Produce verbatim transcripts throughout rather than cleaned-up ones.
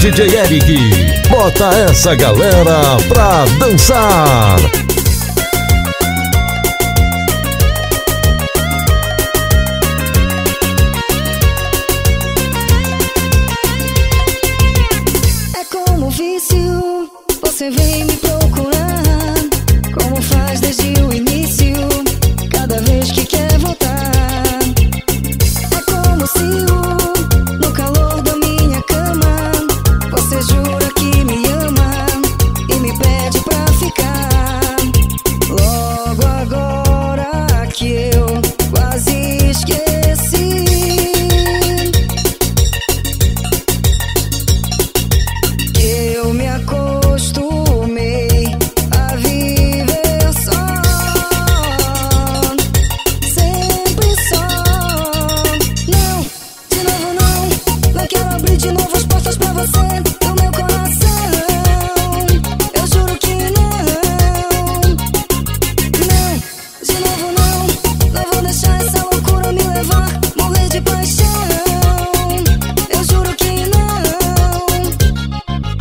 D J Eric. Bota essa galera pra dançar. É como um vício, você vem me procurar, como faz desde o início, cada vez que quer voltar. É como se o, no calor da minha cama, você jura que me ama e me pede pra ficar. Logo agora que eu quase esqueci, que eu me acostumei a viver só, sempre só. Não, de novo não, não quero abrir de novo as portas pra você do meu coração. Eu juro que não, não, de novo não, não vou deixar essa loucura me levar, morrer de paixão. Eu juro que não.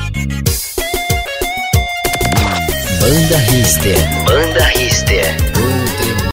Banda Richter. Banda Richter.